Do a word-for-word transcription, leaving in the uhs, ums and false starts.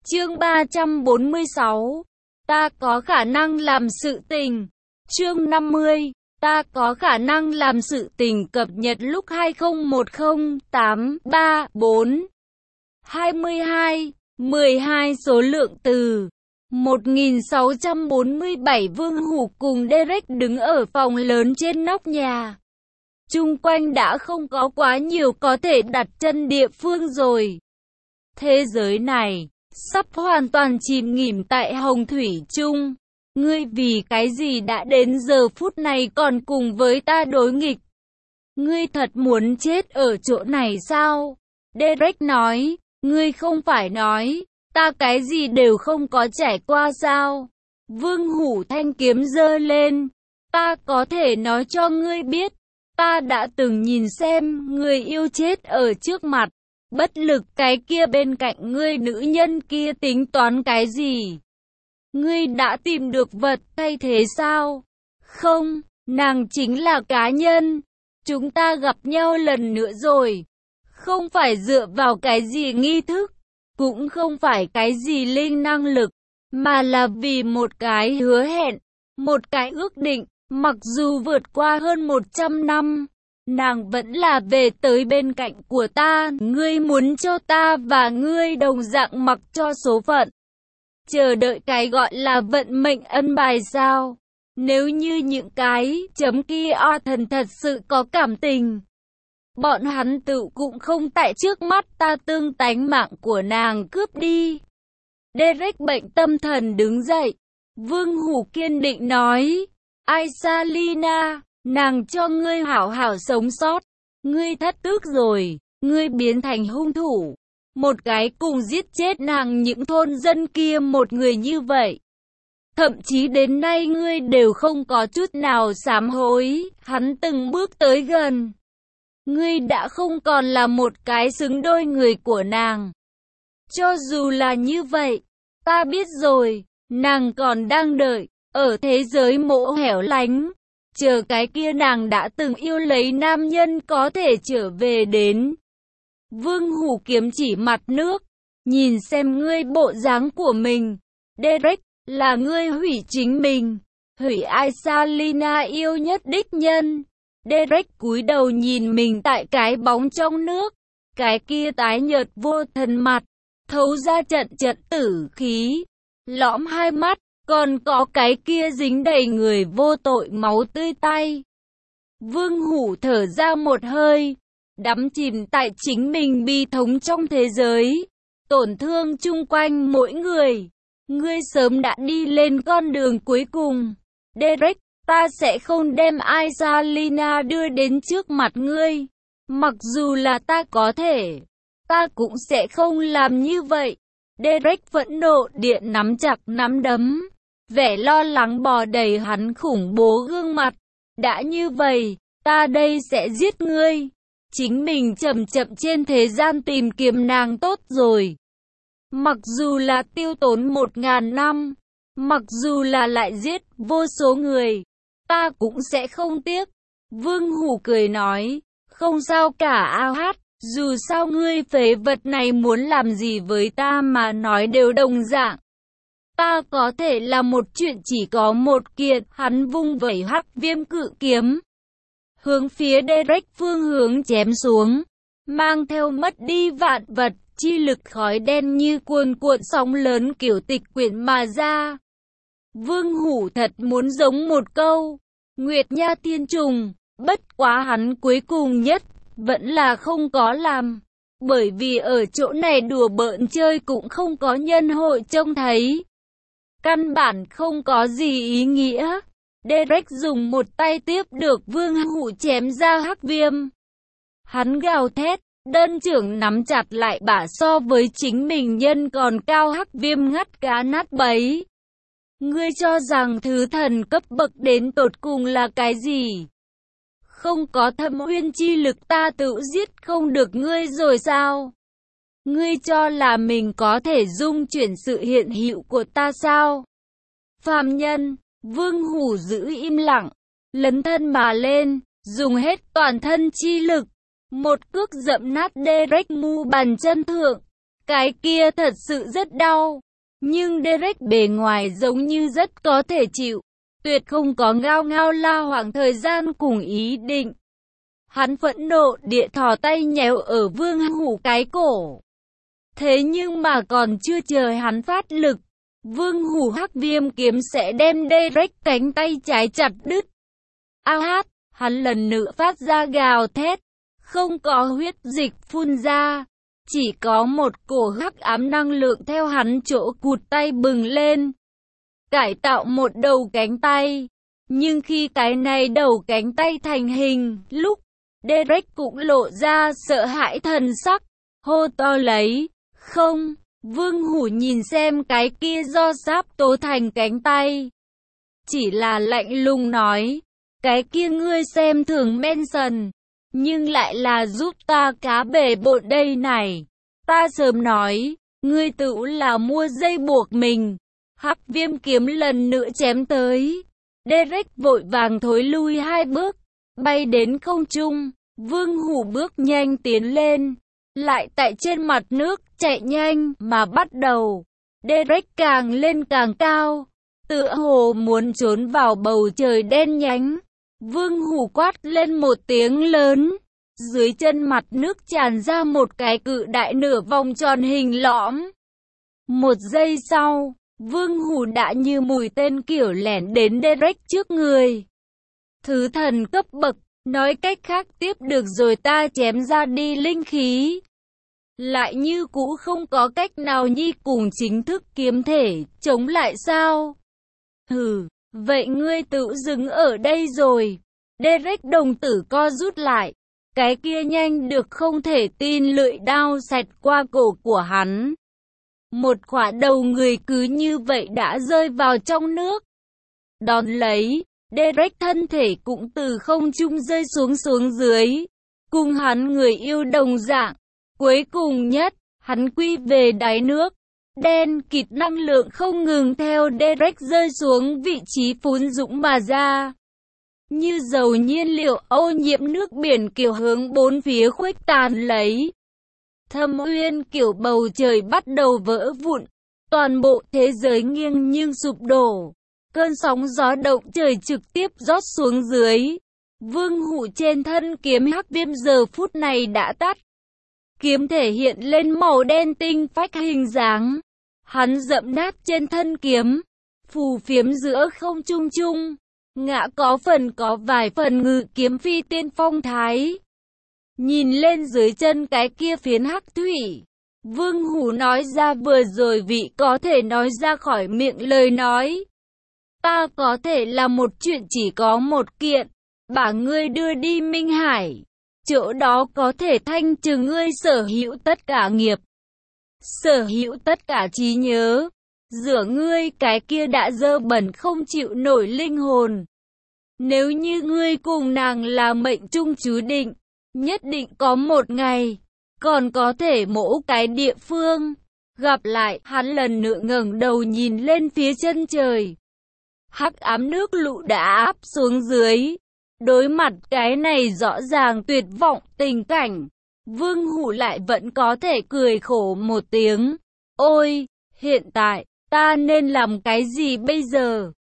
Chương ba trăm bốn mươi sáu. Ta có khả năng làm sự tình. Chương năm mươi. Ta có khả năng làm sự tình cập nhật lúc hai không một không tám ba bốn hai mươi hai mười hai số lượng từ một nghìn sáu trăm bốn mươi bảy. Vương Hủ cùng Derek đứng ở phòng lớn trên nóc nhà. Chung quanh đã không có quá nhiều có thể đặt chân địa phương rồi. Thế giới này sắp hoàn toàn chìm nghỉm tại hồng thủy chung. Ngươi vì cái gì đã đến giờ phút này còn cùng với ta đối nghịch? Ngươi thật muốn chết ở chỗ này sao? Derek nói, ngươi không phải nói, ta cái gì đều không có trải qua sao? Vương Hủ thanh kiếm giơ lên, ta có thể nói cho ngươi biết, ta đã từng nhìn xem người yêu chết ở trước mặt. Bất lực cái kia bên cạnh ngươi nữ nhân kia tính toán cái gì? Ngươi đã tìm được vật thay thế sao? Không, nàng chính là cá nhân. Chúng ta gặp nhau lần nữa rồi. Không phải dựa vào cái gì nghi thức, cũng không phải cái gì linh năng lực, mà là vì một cái hứa hẹn, một cái ước định. Mặc dù vượt qua hơn một trăm năm, nàng vẫn là về tới bên cạnh của ta. Ngươi muốn cho ta và ngươi đồng dạng mặc cho số phận, chờ đợi cái gọi là vận mệnh ân bài sao? Nếu như những cái chấm kia o thần thật sự có cảm tình, bọn hắn tự cũng không tại trước mắt ta tương tánh mạng của nàng cướp đi. Derek bệnh tâm thần đứng dậy. Vương Hủ kiên định nói, Aisalina, nàng cho ngươi hảo hảo sống sót. Ngươi thất tức rồi, ngươi biến thành hung thủ. Một cái cùng giết chết nàng những thôn dân kia một người như vậy. Thậm chí đến nay ngươi đều không có chút nào sám hối. Hắn từng bước tới gần. Ngươi đã không còn là một cái xứng đôi người của nàng. Cho dù là như vậy, ta biết rồi, nàng còn đang đợi, ở thế giới mộ hẻo lánh. Chờ cái kia nàng đã từng yêu lấy nam nhân có thể trở về đến. Vương Hủ kiếm chỉ mặt nước. Nhìn xem ngươi bộ dáng của mình. Derek, là ngươi hủy chính mình. Hủy Aisalina yêu nhất đích nhân. Derek cúi đầu nhìn mình tại cái bóng trong nước. Cái kia tái nhợt vô thần mặt, thấu ra trận trận tử khí. Lõm hai mắt, còn có cái kia dính đầy người vô tội máu tươi tay. Vương Hủ thở ra một hơi. Đắm chìm tại chính mình bi thống trong thế giới, tổn thương chung quanh mỗi người. Ngươi sớm đã đi lên con đường cuối cùng. Derek, ta sẽ không đem Aisalina đưa đến trước mặt ngươi. Mặc dù là ta có thể, ta cũng sẽ không làm như vậy. Derek phẫn nộ điện nắm chặt nắm đấm. Vẻ lo lắng bò đầy hắn khủng bố gương mặt. Đã như vậy, ta đây sẽ giết ngươi. Chính mình chậm chậm trên thế gian tìm kiếm nàng tốt rồi. Mặc dù là tiêu tốn một ngàn năm, mặc dù là lại giết vô số người, ta cũng sẽ không tiếc. Vương Hủ cười nói, không sao cả ao hát, dù sao ngươi phế vật này muốn làm gì với ta mà nói đều đồng dạng. Ta có thể là một chuyện chỉ có một kiện. Hắn vung vẩy hắc viêm cự kiếm, hướng phía Derek phương hướng chém xuống, mang theo mất đi vạn vật, chi lực khói đen như cuồn cuộn sóng lớn kiểu tịch quyển mà ra. Vương Hủ thật muốn giống một câu, Nguyệt Nha Thiên Trùng, bất quá hắn cuối cùng nhất, vẫn là không có làm. Bởi vì ở chỗ này đùa bỡn chơi cũng không có nhân hội trông thấy. Căn bản không có gì ý nghĩa. Derek dùng một tay tiếp được Vương Hủ chém ra hắc viêm. Hắn gào thét, đơn trưởng nắm chặt lại bả so với chính mình nhân còn cao hắc viêm ngắt cá nát bấy. Ngươi cho rằng thứ thần cấp bậc đến tột cùng là cái gì? Không có thâm uyên chi lực ta tự giết không được ngươi rồi sao? Ngươi cho là mình có thể dung chuyển sự hiện hữu của ta sao? Phàm nhân. Vương Hủ giữ im lặng, lấn thân mà lên, dùng hết toàn thân chi lực, một cước dẫm nát Derek mu bàn chân thượng. cái kia thật sự rất đau. Nhưng Derek bề ngoài giống như rất có thể chịu. Tuyệt không có ngao ngao la hoảng thời gian cùng ý định. Hắn phẫn nộ địa thò tay nhéo ở Vương Hủ cái cổ. Thế nhưng mà còn chưa chờ hắn phát lực, Vương Hủ hắc viêm kiếm sẽ đem Derek cánh tay trái chặt đứt. A hát, hắn lần nữa phát ra gào thét, không có huyết dịch phun ra, chỉ có một cổ hắc ám năng lượng theo hắn chỗ cụt tay bừng lên, cải tạo một đầu cánh tay. Nhưng khi cái này đầu cánh tay thành hình, lúc Derek cũng lộ ra sợ hãi thần sắc, hô to lấy, không. Vương Hủ nhìn xem cái kia do giáp tố thành cánh tay, chỉ là lạnh lùng nói, cái kia ngươi xem thường Manson, nhưng lại là giúp ta cá bể bộn đây này. Ta sớm nói, ngươi tự là mua dây buộc mình. Hắc viêm kiếm lần nữa chém tới. Derek vội vàng thối lui hai bước, bay đến không trung. Vương Hủ bước nhanh tiến lên, lại tại trên mặt nước chạy nhanh mà bắt đầu. Derek càng lên càng cao, tựa hồ muốn trốn vào bầu trời đen nhánh. Vương Hủ quát lên một tiếng lớn, dưới chân mặt nước tràn ra một cái cự đại nửa vòng tròn hình lõm. Một giây sau, Vương Hủ đã như mũi tên kiểu lẻn đến Derek trước người. Thứ thần cấp bậc, nói cách khác tiếp được rồi ta chém ra đi linh khí. Lại như cũ không có cách nào nhi cùng chính thức kiếm thể, chống lại sao? Hừ, vậy ngươi tự dừng ở đây rồi. Derek đồng tử co rút lại. Cái kia nhanh được không thể tin lưỡi đao xẹt qua cổ của hắn. Một khỏa đầu người cứ như vậy đã rơi vào trong nước. Đón lấy, Derek thân thể cũng từ không trung rơi xuống xuống dưới. Cùng hắn người yêu đồng dạng. Cuối cùng nhất, hắn quy về đáy nước. Đen kịt năng lượng không ngừng theo Derek rơi xuống vị trí phún dũng mà ra. Như dầu nhiên liệu ô nhiễm nước biển kiểu hướng bốn phía khuếch tàn lấy. Thâm uyên kiểu bầu trời bắt đầu vỡ vụn. Toàn bộ thế giới nghiêng nhưng sụp đổ. Cơn sóng gió động trời trực tiếp rót xuống dưới. Vương Hủ trên thân kiếm hắc viêm giờ phút này đã tắt. Kiếm thể hiện lên màu đen tinh phách hình dáng. Hắn dẫm nát trên thân kiếm, phù phiếm giữa không trung trung. Ngã có phần có vài phần ngự kiếm phi tiên phong thái. Nhìn lên dưới chân cái kia phiến hắc thủy, Vương Hủ nói ra vừa rồi vị có thể nói ra khỏi miệng lời nói. Ta có thể là một chuyện chỉ có một kiện, bảo ngươi đưa đi Minh Hải. Chỗ đó có thể thanh trừ ngươi sở hữu tất cả nghiệp, sở hữu tất cả trí nhớ. Rửa ngươi cái kia đã dơ bẩn không chịu nổi linh hồn. Nếu như ngươi cùng nàng là mệnh chung chú định, nhất định có một ngày, còn có thể mỗ cái địa phương. Gặp lại, hắn lần nữa ngẩng đầu nhìn lên phía chân trời. Hắc ám nước lũ đã áp xuống dưới. Đối mặt cái này rõ ràng tuyệt vọng tình cảnh, Vương Hủ lại vẫn có thể cười khổ một tiếng. Ôi, hiện tại, ta nên làm cái gì bây giờ?